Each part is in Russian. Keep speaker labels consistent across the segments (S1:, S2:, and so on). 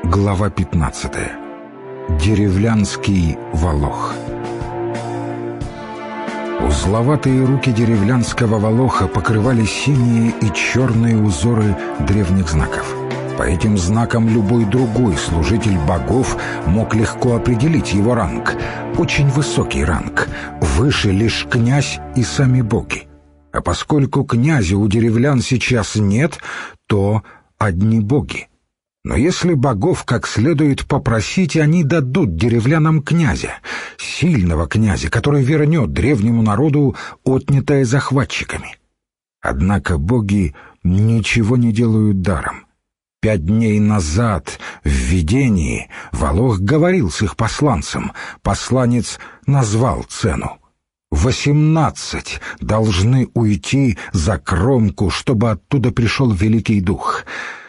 S1: Глава 15. Деревлянский волох. Узловатые руки деревлянского волоха покрывали синие и черные узоры древних знаков. По этим знакам любой другой служитель богов мог легко определить его ранг. Очень высокий ранг, выше лишь князь и сами боги. А поскольку князя у деревлян сейчас нет, то одни боги. Но если богов как следует попросить, они дадут деревлянам князя, сильного князя, который вернет древнему народу отнятое захватчиками. Однако боги ничего не делают даром. 5 дней назад в видении Волох говорил с их посланцем. Посланец назвал цену. 18 должны уйти за кромку, чтобы оттуда пришел Великий Дух.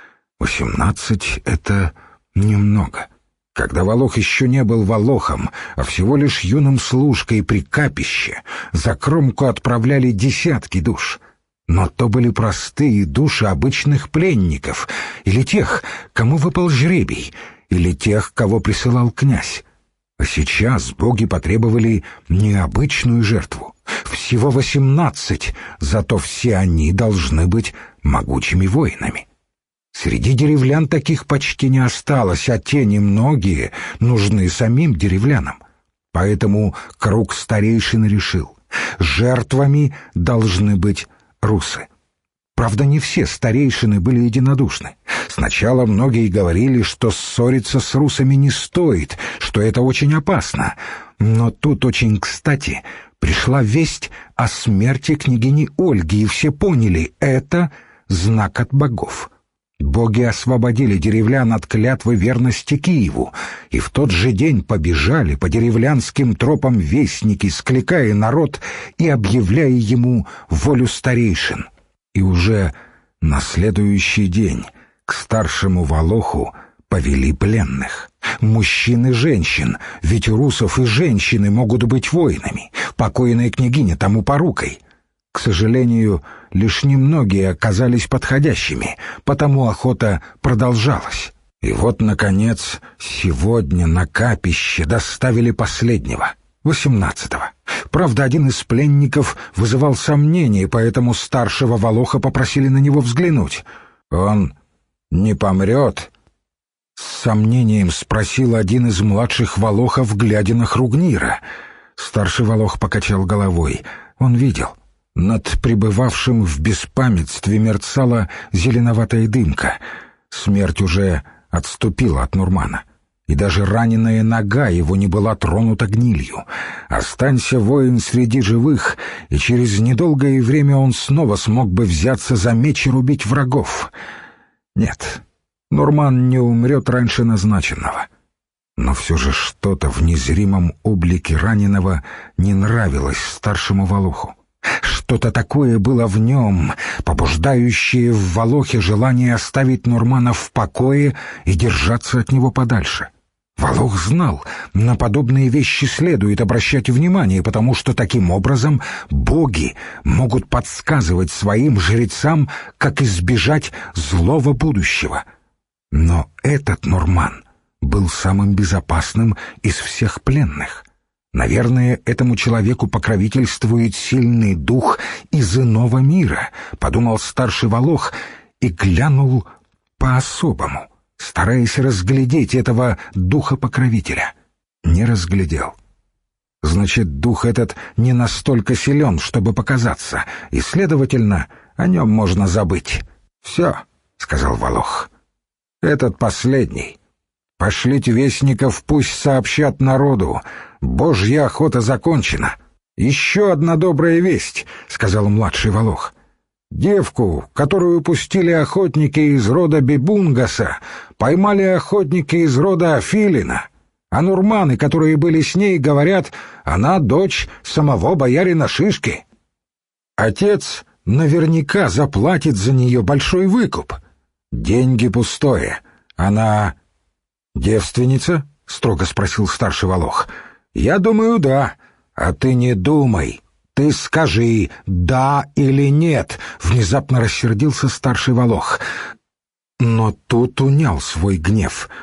S1: 18 — это немного. Когда Волох еще не был Волохом, а всего лишь юным служкой при капище, за кромку отправляли десятки душ. Но то были простые души обычных пленников, или тех, кому выпал жребий, или тех, кого присылал князь. А сейчас боги потребовали необычную жертву. Всего 18, зато все они должны быть могучими воинами. Среди деревлян таких почти не осталось, а те немногие нужны самим деревлянам. Поэтому круг старейшин решил: жертвами должны быть русы. Правда, не все старейшины были единодушны. Сначала многие говорили, что ссориться с русами не стоит, что это очень опасно. Но тут очень кстати пришла весть о смерти княгини Ольги, и все поняли — это знак от богов. Боги освободили деревлян от клятвы верности Киеву, и в тот же день побежали по деревлянским тропам вестники, скликая народ и объявляя ему волю старейшин. И уже на следующий день к старшему волоху повели пленных. Мужчин и женщин, ведь у русов и женщины могут быть воинами, покойная княгиня тому порукой. К сожалению, лишь немногие оказались подходящими, потому охота продолжалась. И вот, наконец, сегодня на капище доставили последнего, 18-го. Правда, один из пленников вызывал сомнения, поэтому старшего волоха попросили на него взглянуть. «Он не помрет?» — с сомнением спросил один из младших волохов, глядя на Хругнира. Старший волох покачал головой. Он видел. Над пребывавшим в беспамятстве мерцала зеленоватая дымка. Смерть уже отступила от Нурмана, и даже раненая нога его не была тронута гнилью. Останься воин среди живых, и через недолгое время он снова смог бы взяться за меч и рубить врагов. Нет, Нурман не умрет раньше назначенного. Но все же что-то в незримом облике раненого не нравилось старшему волоху. Что-то такое было в нем, побуждающее в волохе желание оставить Нурмана в покое и держаться от него подальше. Волох знал, на подобные вещи следует обращать внимание, потому что таким образом боги могут подсказывать своим жрецам, как избежать злого будущего. Но этот Нурман был самым безопасным из всех пленных. Наверное, этому человеку покровительствует сильный дух из иного мира, подумал старший волох и глянул по-особому, стараясь разглядеть этого духа-покровителя. Не разглядел. Значит, дух этот не настолько силен, чтобы показаться, и, следовательно, о нем можно забыть. «Все», — сказал волох, — «этот последний. Пошлите вестников, пусть сообщат народу. Божья охота закончена». «Еще одна добрая весть», — сказал младший волох. «Девку, которую пустили охотники из рода Бибунгаса, поймали охотники из рода Афилина. А нурманы, которые были с ней, говорят, она дочь самого боярина Шишки. Отец наверняка заплатит за нее большой выкуп. Деньги пустое. Она девственница?» — строго спросил старший волох. «Я думаю, да. А ты не думай. Ты скажи, да или нет», — внезапно рассердился старший волох. Но тут унял свой гнев.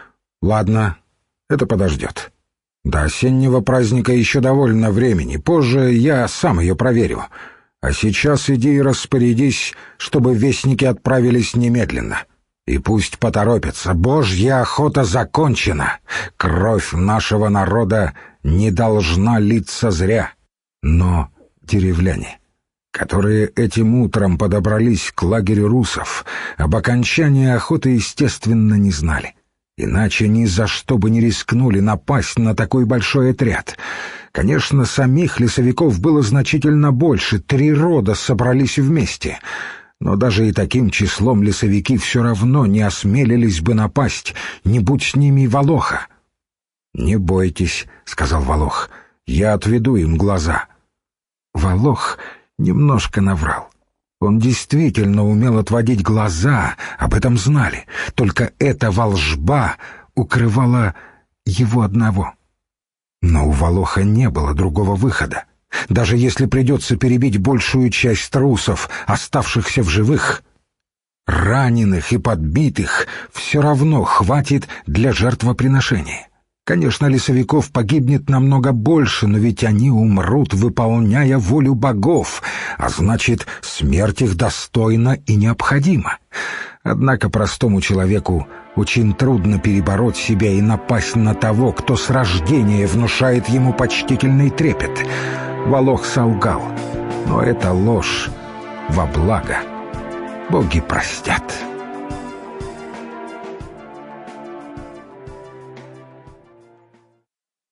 S1: Ладно, это подождет. До осеннего праздника еще довольно времени. Позже я сам ее проверю. А сейчас иди и распорядись, чтобы вестники отправились немедленно. И пусть поторопятся. Божья охота закончена. Кровь нашего народа не должна литься зря. Но деревляне, которые этим утром подобрались к лагерю русов, об окончании охоты, естественно, не знали. Иначе ни за что бы не рискнули напасть на такой большой отряд. Конечно, самих лесовиков было значительно больше, 3 рода собрались вместе. Но даже и таким числом лесовики все равно не осмелились бы напасть, не будь с ними и Волоха. «Не бойтесь», — сказал Волох, — «я отведу им глаза». Волох немножко наврал. Он действительно умел отводить глаза, об этом знали, только эта волжба укрывала его одного. Но у Волоха не было другого выхода. Даже если придется перебить большую часть трусов, оставшихся в живых, раненых и подбитых все равно хватит для жертвоприношения. Конечно, лесовиков погибнет намного больше, но ведь они умрут, выполняя волю богов, а значит, смерть их достойна и необходима. Однако простому человеку очень трудно перебороть себя и напасть на того, кто с рождения внушает ему почтительный трепет. Волох солгал, но это ложь во благо. Боги простят.